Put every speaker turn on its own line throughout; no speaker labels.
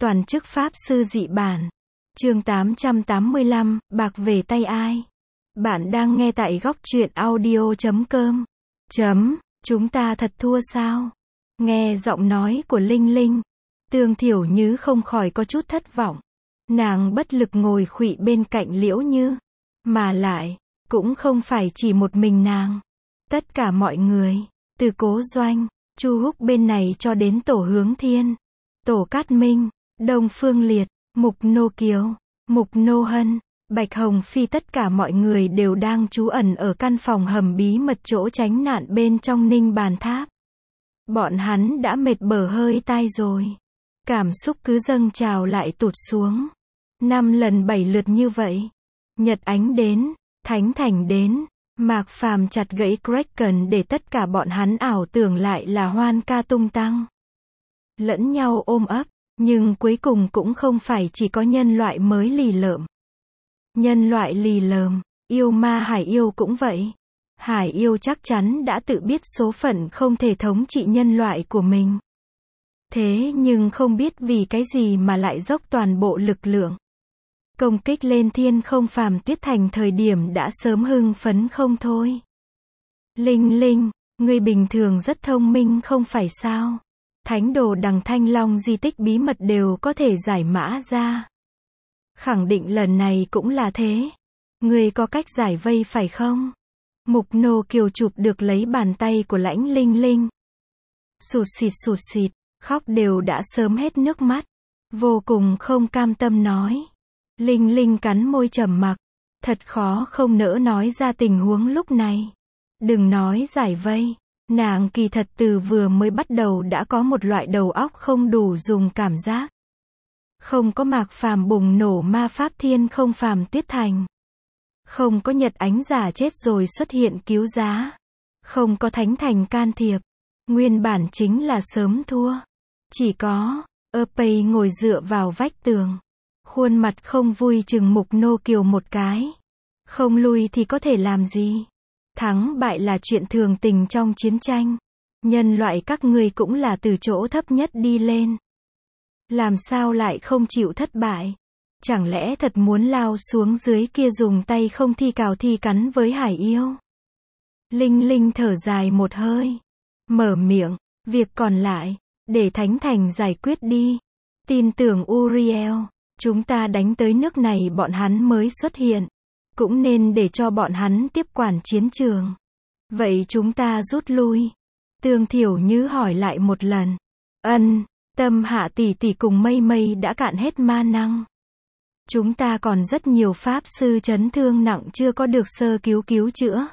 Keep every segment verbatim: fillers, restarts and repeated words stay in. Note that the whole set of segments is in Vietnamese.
Toàn chức Pháp Sư dị bản. Chương tám trăm tám mươi lăm, bạc về tay ai? Bạn đang nghe tại góc truyện audio chấm com. Chấm, chúng ta thật thua sao? Nghe giọng nói của Linh Linh, Tương Thiểu Như không khỏi có chút thất vọng. Nàng bất lực ngồi khuỵu bên cạnh Liễu Như. Mà lại, cũng không phải chỉ một mình nàng. Tất cả mọi người, từ Cố Doanh, Chu Húc bên này cho đến Tổ Hướng Thiên, Tổ Cát Minh, Đông Phương Liệt, Mục Nô Kiều, Mục Nô Hân, Bạch Hồng Phi, tất cả mọi người đều đang trú ẩn ở căn phòng hầm bí mật chỗ tránh nạn bên trong Ninh Bàn Tháp. Bọn hắn đã mệt bở hơi tai rồi. Cảm xúc cứ dâng trào lại tụt xuống. Năm lần bảy lượt như vậy. Nhật Ánh đến, Thánh Thành đến, Mạc Phàm chặt gãy Kraken để tất cả bọn hắn ảo tưởng lại là hoan ca tung tăng. Lẫn nhau ôm ấp, nhưng cuối cùng cũng không phải chỉ có nhân loại mới lì lợm. Nhân loại lì lợm, yêu ma hải yêu cũng vậy. Hải yêu chắc chắn đã tự biết số phận không thể thống trị nhân loại của mình. Thế nhưng không biết vì cái gì mà lại dốc toàn bộ lực lượng. Công kích lên Thiên Không Phàm Tuyết Thành thời điểm đã sớm hưng phấn không thôi. Linh Linh, ngươi bình thường rất thông minh không phải sao? Thánh đồ Đằng Thanh Long di tích bí mật đều có thể giải mã ra. Khẳng định lần này cũng là thế. Ngươi có cách giải vây phải không? Mục Nô Kiều chụp được lấy bàn tay của Lãnh Linh Linh. Sụt xịt sụt xịt, khóc đều đã sớm hết nước mắt. Vô cùng không cam tâm nói. Linh Linh cắn môi trầm mặc. Thật khó không nỡ nói ra tình huống lúc này. Đừng nói giải vây. Nàng kỳ thật từ vừa mới bắt đầu đã có một loại đầu óc không đủ dùng cảm giác. Không có Mạc Phàm bùng nổ ma pháp Thiên Không Phàm Tuyết Thành. Không có Nhật Ánh giả chết rồi xuất hiện cứu giá. Không có Thánh Thành can thiệp. Nguyên bản chính là sớm thua. Chỉ có, Epei ngồi dựa vào vách tường. Khuôn mặt không vui chừng Mục Nô Kiều một cái. Không lui thì có thể làm gì? Thắng bại là chuyện thường tình trong chiến tranh. Nhân loại các ngươi cũng là từ chỗ thấp nhất đi lên. Làm sao lại không chịu thất bại? Chẳng lẽ thật muốn lao xuống dưới kia dùng tay không thi cào thi cắn với hải yêu? Linh Linh thở dài một hơi. Mở miệng, việc còn lại, để Thánh Thành giải quyết đi. Tin tưởng Uriel, chúng ta đánh tới nước này bọn hắn mới xuất hiện. Cũng nên để cho bọn hắn tiếp quản chiến trường. Vậy chúng ta rút lui. Tương Thiểu Như hỏi lại một lần. Ân, Tâm Hạ tỷ tỷ cùng Mây Mây đã cạn hết ma năng. Chúng ta còn rất nhiều pháp sư chấn thương nặng chưa có được sơ cứu cứu chữa.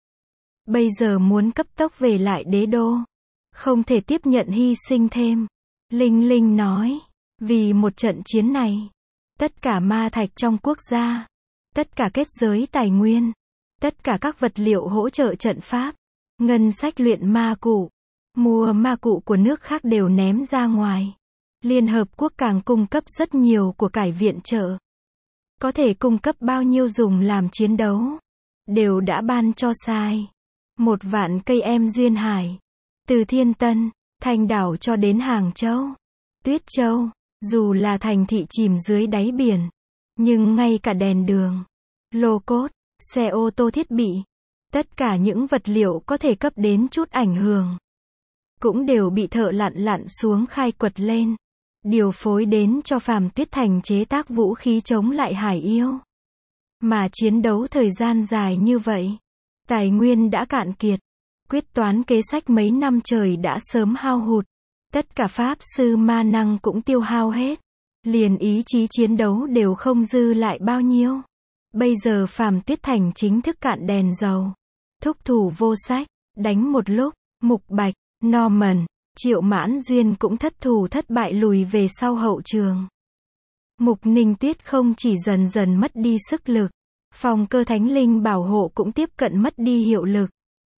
Bây giờ muốn cấp tốc về lại đế đô. Không thể tiếp nhận hy sinh thêm. Linh Linh nói. Vì một trận chiến này. Tất cả ma thạch trong quốc gia. Tất cả kết giới tài nguyên. Tất cả các vật liệu hỗ trợ trận pháp. Ngân sách luyện ma cụ. Mua ma cụ của nước khác đều ném ra ngoài. Liên Hợp Quốc càng cung cấp rất nhiều của cải viện trợ. Có thể cung cấp bao nhiêu dùng làm chiến đấu. Đều đã ban cho sai. Một vạn cây em duyên hải. Từ Thiên Tân, Thanh Đảo cho đến Hàng Châu, Tuyết Châu. Dù là thành thị chìm dưới đáy biển. Nhưng ngay cả đèn đường, lô cốt, xe ô tô thiết bị. Tất cả những vật liệu có thể cấp đến chút ảnh hưởng. Cũng đều bị thợ lặn lặn xuống khai quật lên. Điều phối đến cho Phàm Tuyết Thành chế tác vũ khí chống lại hải yêu. Mà chiến đấu thời gian dài như vậy. Tài nguyên đã cạn kiệt. Quyết toán kế sách mấy năm trời đã sớm hao hụt. Tất cả pháp sư ma năng cũng tiêu hao hết. Liền ý chí chiến đấu đều không dư lại bao nhiêu. Bây giờ Phàm Tuyết Thành chính thức cạn đèn dầu. Thúc thủ vô sách. Đánh một lúc. Mục Bạch, Norman, Triệu Mãn Duyên cũng thất thủ thất bại lùi về sau hậu trường. Mục Ninh Tuyết không chỉ dần dần mất đi sức lực. Phòng cơ thánh linh bảo hộ cũng tiếp cận mất đi hiệu lực.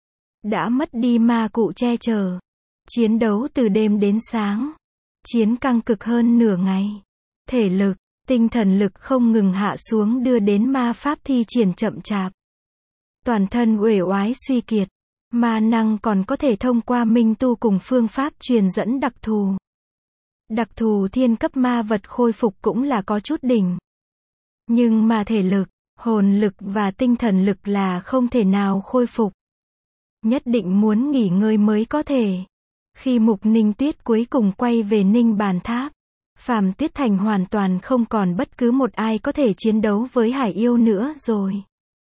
Đã mất đi ma cụ che chở. Chiến đấu từ đêm đến sáng. Chiến căng cực hơn nửa ngày. Thể lực, tinh thần lực không ngừng hạ xuống đưa đến ma pháp thi triển chậm chạp. Toàn thân uể oái suy kiệt. Ma năng còn có thể thông qua minh tu cùng phương pháp truyền dẫn đặc thù. Đặc thù thiên cấp ma vật khôi phục cũng là có chút đỉnh. Nhưng mà thể lực, hồn lực và tinh thần lực là không thể nào khôi phục. Nhất định muốn nghỉ ngơi mới có thể. Khi Mục Ninh Tuyết cuối cùng quay về Ninh Bàn Tháp, Phàm Tuyết Thành hoàn toàn không còn bất cứ một ai có thể chiến đấu với Hải Yêu nữa rồi.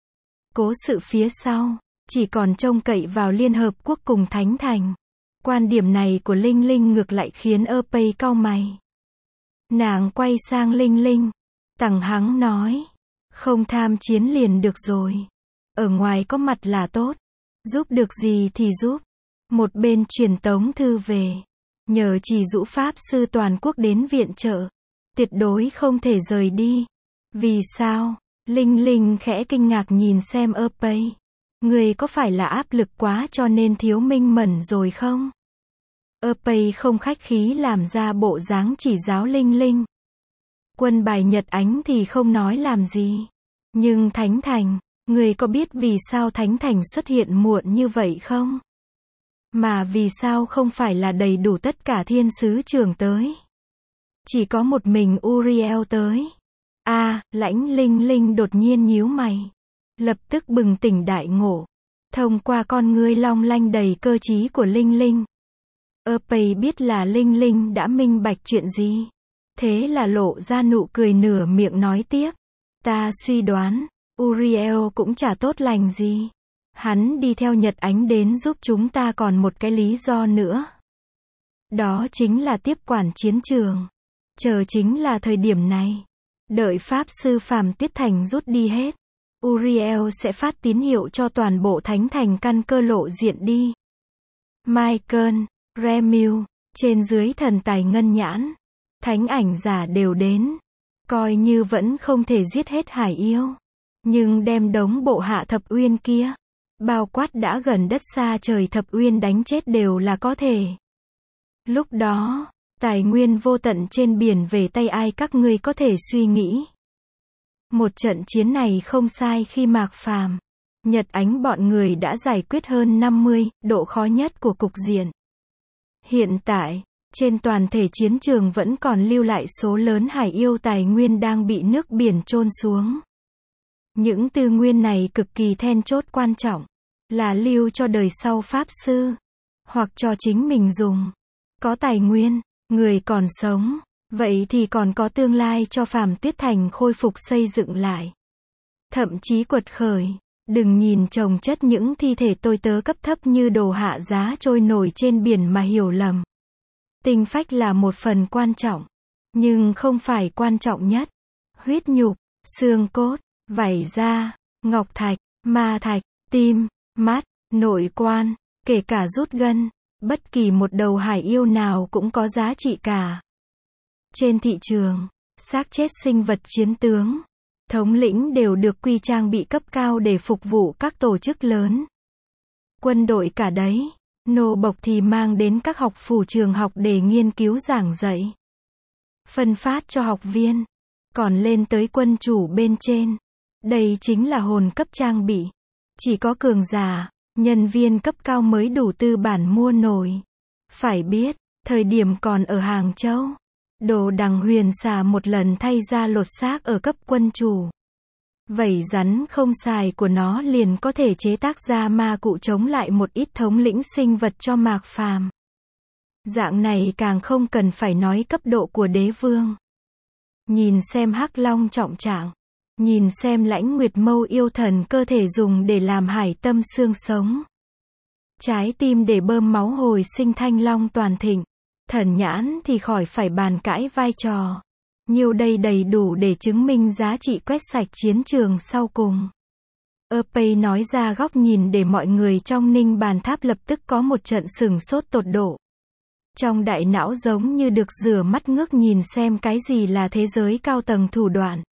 Cố sự phía sau, chỉ còn trông cậy vào Liên Hợp Quốc cùng Thánh Thành. Quan điểm này của Linh Linh ngược lại khiến ơ pây cau mày. Nàng quay sang Linh Linh, tằng hắng nói, không tham chiến liền được rồi. Ở ngoài có mặt là tốt, giúp được gì thì giúp. Một bên truyền tống thư về, nhờ chỉ dụ Pháp Sư toàn quốc đến viện trợ. Tuyệt đối không thể rời đi. Vì sao? Linh Linh khẽ kinh ngạc nhìn xem ơ pây. Người có phải là áp lực quá cho nên thiếu minh mẫn rồi không? ơ pây không khách khí làm ra bộ dáng chỉ giáo Linh Linh. Quân bài Nhật Ánh thì không nói làm gì. Nhưng Thánh Thành, người có biết vì sao Thánh Thành xuất hiện muộn như vậy không? Mà vì sao không phải là đầy đủ tất cả thiên sứ trưởng tới? Chỉ có một mình Uriel tới. A, à, Lãnh Linh Linh đột nhiên nhíu mày. Lập tức bừng tỉnh đại ngộ. Thông qua con ngươi long lanh đầy cơ trí của Linh Linh, ơ pây biết là Linh Linh đã minh bạch chuyện gì. Thế là lộ ra nụ cười nửa miệng nói tiếp. Ta suy đoán, Uriel cũng chả tốt lành gì. Hắn đi theo Nhật Ánh đến giúp chúng ta còn một cái lý do nữa. Đó chính là tiếp quản chiến trường. Chờ chính là thời điểm này. Đợi Pháp Sư Phàm Tuyết Thành rút đi hết, Uriel sẽ phát tín hiệu cho toàn bộ Thánh Thành căn cơ lộ diện đi. Michael, Remil, trên dưới thần tài ngân nhãn, thánh ảnh giả đều đến. Coi như vẫn không thể giết hết Hải Yêu, nhưng đem đống bộ hạ Thập Uyên kia, bao quát đã gần đất xa trời Thập Uyên đánh chết đều là có thể. Lúc đó, tài nguyên vô tận trên biển về tay ai các ngươi có thể suy nghĩ. Một trận chiến này không sai khi Mạc Phàm, Nhật Ánh bọn người đã giải quyết hơn năm mươi độ khó nhất của cục diện. Hiện tại, trên toàn thể chiến trường vẫn còn lưu lại số lớn Hải Yêu tài nguyên đang bị nước biển chôn xuống. Những tư nguyên này cực kỳ then chốt quan trọng, là lưu cho đời sau Pháp Sư, hoặc cho chính mình dùng. Có tài nguyên, người còn sống, vậy thì còn có tương lai cho Phàm Tuyết Thành khôi phục xây dựng lại. Thậm chí quật khởi, đừng nhìn chồng chất những thi thể tôi tớ cấp thấp như đồ hạ giá trôi nổi trên biển mà hiểu lầm. Tinh phách là một phần quan trọng, nhưng không phải quan trọng nhất. Huyết nhục, xương cốt, vảy da, ngọc thạch, ma thạch, tim, mắt, nội quan, kể cả rút gân, bất kỳ một đầu Hải Yêu nào cũng có giá trị cả. Trên thị trường, xác chết sinh vật chiến tướng, thống lĩnh đều được quy trang bị cấp cao để phục vụ các tổ chức lớn. Quân đội cả đấy, nô bộc thì mang đến các học phủ trường học để nghiên cứu giảng dạy, phân phát cho học viên, còn lên tới quân chủ bên trên. Đây chính là hồn cấp trang bị. Chỉ có cường giả, nhân viên cấp cao mới đủ tư bản mua nổi. Phải biết, thời điểm còn ở Hàng Châu, Đồ Đằng Huyền xà một lần thay ra lột xác ở cấp quân chủ. Vảy rắn không xài của nó liền có thể chế tác ra ma cụ chống lại một ít thống lĩnh sinh vật cho Mạc Phàm. Dạng này càng không cần phải nói cấp độ của đế vương. Nhìn xem Hắc Long trọng trạng, nhìn xem Lãnh Nguyệt Mâu yêu thần cơ thể dùng để làm hải tâm xương sống, trái tim để bơm máu hồi sinh Thanh Long toàn thịnh, thần nhãn thì khỏi phải bàn cãi vai trò. Nhiều đây đầy đủ để chứng minh giá trị quét sạch chiến trường sau cùng. ơ pây nói ra góc nhìn để mọi người trong Ninh Bàn Tháp lập tức có một trận sửng sốt tột độ. Trong đại não giống như được rửa mắt ngước nhìn xem cái gì là thế giới cao tầng thủ đoạn.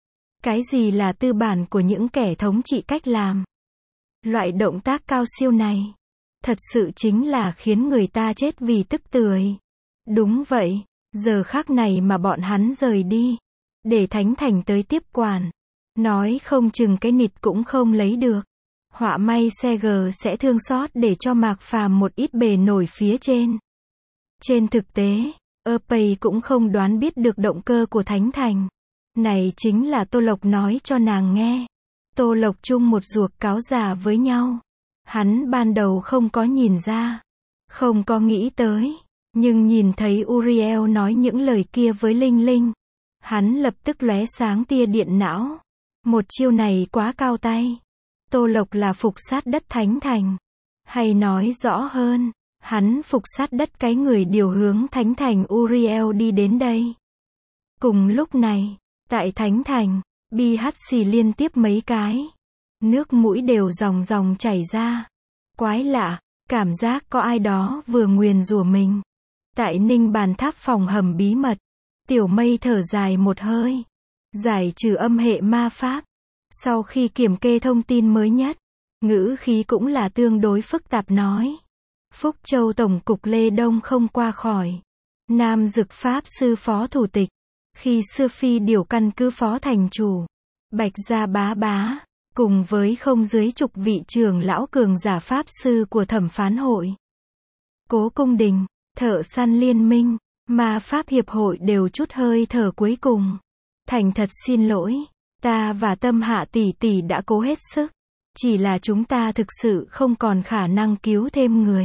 Cái gì là tư bản của những kẻ thống trị cách làm. Loại động tác cao siêu này, thật sự chính là khiến người ta chết vì tức tưởi. Đúng vậy, giờ khắc này mà bọn hắn rời đi, để Thánh Thành tới tiếp quản, nói không chừng cái nịt cũng không lấy được. Họa may xe G sẽ thương xót để cho Mạc Phàm một ít bề nổi phía trên. Trên thực tế, Ơ-pây cũng không đoán biết được động cơ của Thánh Thành. Này chính là Tô Lộc nói cho nàng nghe. Tô Lộc chung một ruột cáo già với nhau. Hắn ban đầu không có nhìn ra, không có nghĩ tới, nhưng nhìn thấy Uriel nói những lời kia với Linh Linh, hắn lập tức lóe sáng tia điện não. Một chiêu này quá cao tay. Tô Lộc là phục sát đất Thánh Thành. Hay nói rõ hơn, hắn phục sát đất cái người điều hướng Thánh Thành Uriel đi đến đây. Cùng lúc này, tại Thánh Thành, Bi hắt xì liên tiếp mấy cái. Nước mũi đều ròng ròng chảy ra. Quái lạ, cảm giác có ai đó vừa nguyền rủa mình. Tại Ninh Bàn Tháp phòng hầm bí mật, Tiểu Mây thở dài một hơi. Giải trừ âm hệ ma pháp. Sau khi kiểm kê thông tin mới nhất, ngữ khí cũng là tương đối phức tạp nói. Phúc Châu Tổng cục Lê Đông không qua khỏi. Nam Dực Pháp sư phó thủ tịch. Khi xưa Phi điều căn cứ phó thành chủ. Bạch Gia bá bá. Cùng với không dưới chục vị trưởng lão cường giả Pháp sư của thẩm phán hội. Cố Cung Đình, Thợ săn liên minh, Ma Pháp hiệp hội đều chút hơi thở cuối cùng. Thành thật xin lỗi. Ta và Tâm Hạ tỷ tỷ đã cố hết sức. Chỉ là chúng ta thực sự không còn khả năng cứu thêm người.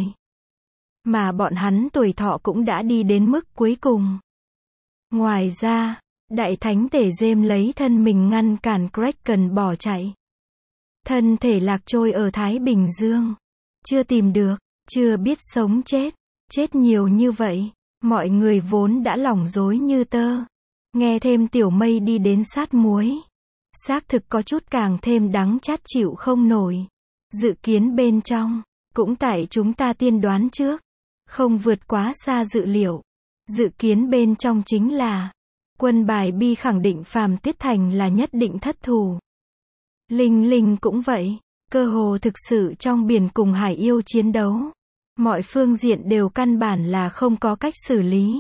Mà bọn hắn tuổi thọ cũng đã đi đến mức cuối cùng. Ngoài ra, Đại Thánh Tể Dêm lấy thân mình ngăn cản Kraken bỏ chạy. Thân thể lạc trôi ở Thái Bình Dương. Chưa tìm được, chưa biết sống chết. Chết nhiều như vậy, mọi người vốn đã lỏng rối như tơ. Nghe thêm Tiểu Mây đi đến sát muối. Xác thực có chút càng thêm đắng chát chịu không nổi. Dự kiến bên trong, cũng tại chúng ta tiên đoán trước. Không vượt quá xa dự liệu. Dự kiến bên trong chính là, quân bài Bi khẳng định Phàm Tuyết Thành là nhất định thất thủ. Linh Linh cũng vậy, cơ hồ thực sự trong biển cùng hải yêu chiến đấu. Mọi phương diện đều căn bản là không có cách xử lý.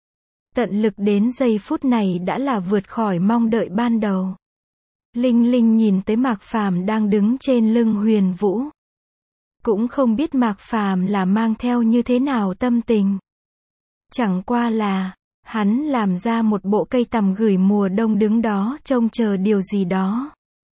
Tận lực đến giây phút này đã là vượt khỏi mong đợi ban đầu. Linh Linh nhìn tới Mạc Phàm đang đứng trên lưng Huyền Vũ. Cũng không biết Mạc Phàm là mang theo như thế nào tâm tình. Chẳng qua là, hắn làm ra một bộ cây tằm gửi mùa đông đứng đó trông chờ điều gì đó.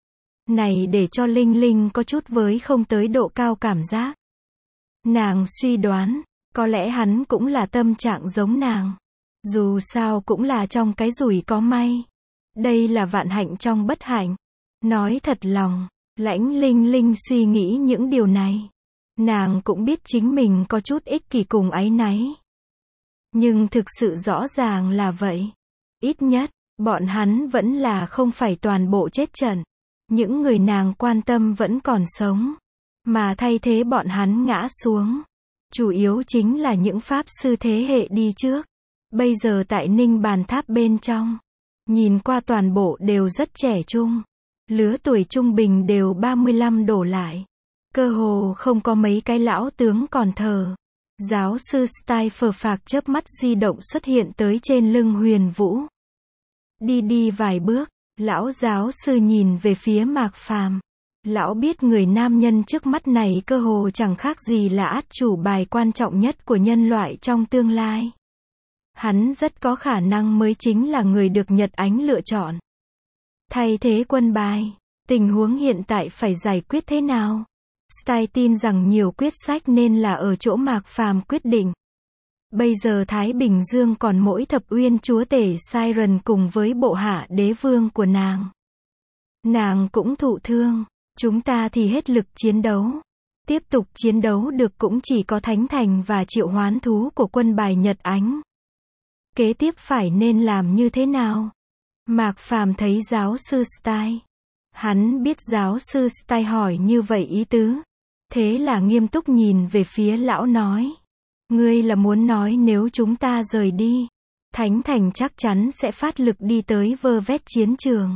Này để cho Linh Linh có chút với không tới độ cao cảm giác. Nàng suy đoán, có lẽ hắn cũng là tâm trạng giống nàng. Dù sao cũng là trong cái rủi có may. Đây là vạn hạnh trong bất hạnh. Nói thật lòng, Lãnh Linh Linh suy nghĩ những điều này. Nàng cũng biết chính mình có chút ích kỷ cùng áy náy. Nhưng thực sự rõ ràng là vậy. Ít nhất, bọn hắn vẫn là không phải toàn bộ chết trận. Những người nàng quan tâm vẫn còn sống. Mà thay thế bọn hắn ngã xuống. Chủ yếu chính là những pháp sư thế hệ đi trước. Bây giờ tại Ninh Bàn Tháp bên trong. Nhìn qua toàn bộ đều rất trẻ trung. Lứa tuổi trung bình đều ba mươi lăm đổ lại. Cơ hồ không có mấy cái lão tướng còn thờ. Giáo sư Style phờ phạc chớp mắt di động xuất hiện tới trên lưng Huyền Vũ. Đi đi vài bước, lão giáo sư nhìn về phía Mạc Phàm. Lão biết người nam nhân trước mắt này cơ hồ chẳng khác gì là át chủ bài quan trọng nhất của nhân loại trong tương lai. Hắn rất có khả năng mới chính là người được Nhật Ánh lựa chọn. Thay thế quân bài, tình huống hiện tại phải giải quyết thế nào? Style tin rằng nhiều quyết sách nên là ở chỗ Mạc Phàm quyết định. Bây giờ Thái Bình Dương còn mỗi thập uyên chúa tể Siren cùng với bộ hạ đế vương của nàng. Nàng cũng thụ thương, chúng ta thì hết lực chiến đấu. Tiếp tục chiến đấu được cũng chỉ có Thánh Thành và triệu hoán thú của quân bài Nhật Ánh. Kế tiếp phải nên làm như thế nào? Mạc Phàm thấy giáo sư Style. Hắn biết giáo sư Style hỏi như vậy ý tứ. Thế là nghiêm túc nhìn về phía lão nói. Ngươi là muốn nói nếu chúng ta rời đi, Thánh Thành chắc chắn sẽ phát lực đi tới vơ vét chiến trường.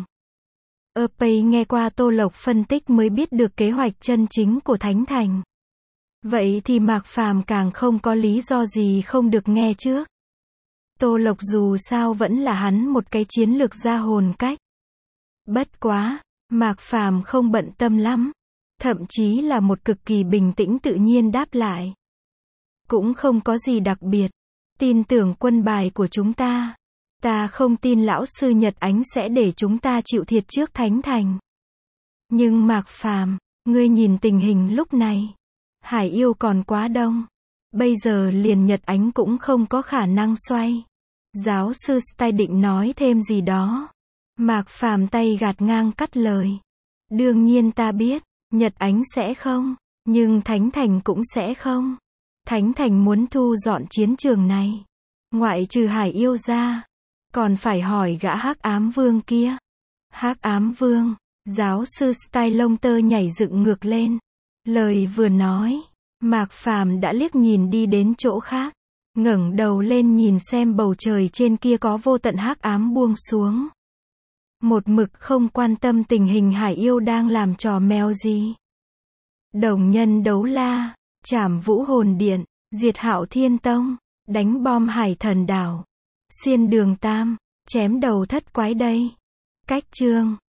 Ơ-pây nghe qua Tô Lộc phân tích mới biết được kế hoạch chân chính của Thánh Thành. Vậy thì Mạc Phàm càng không có lý do gì không được nghe trước. Tô Lộc dù sao vẫn là hắn một cái chiến lược gia hồn cách. Bất quá, Mạc Phàm không bận tâm lắm. Thậm chí là một cực kỳ bình tĩnh tự nhiên đáp lại. Cũng không có gì đặc biệt. tin tưởng quân bài của chúng ta. Ta không tin lão sư Nhật Ánh sẽ để chúng ta chịu thiệt trước Thánh Thành. Nhưng Mạc Phàm, ngươi nhìn tình hình lúc này. Hải yêu còn quá đông. Bây giờ liền Nhật Ánh cũng không có khả năng xoay. Giáo sư Stein định nói thêm gì đó. Mạc Phàm tay gạt ngang cắt lời. Đương nhiên ta biết, Nhật Ánh sẽ không, nhưng Thánh Thành cũng sẽ không. Thánh Thành muốn thu dọn chiến trường này. Ngoại trừ Hải yêu ra, còn phải hỏi gã Hắc Ám Vương kia. Hắc Ám Vương, giáo sư Stein lông tơ nhảy dựng ngược lên. Lời vừa nói, Mạc Phàm đã liếc nhìn đi đến chỗ khác, ngẩng đầu lên nhìn xem bầu trời trên kia có vô tận hắc ám buông xuống. Một mực không quan tâm tình hình Hải yêu đang làm trò mèo gì. Đồng nhân đấu la, trảm vũ hồn điện, diệt Hạo Thiên Tông, đánh bom Hải Thần đảo, xiên đường Tam, chém đầu thất quái đây. Cách chương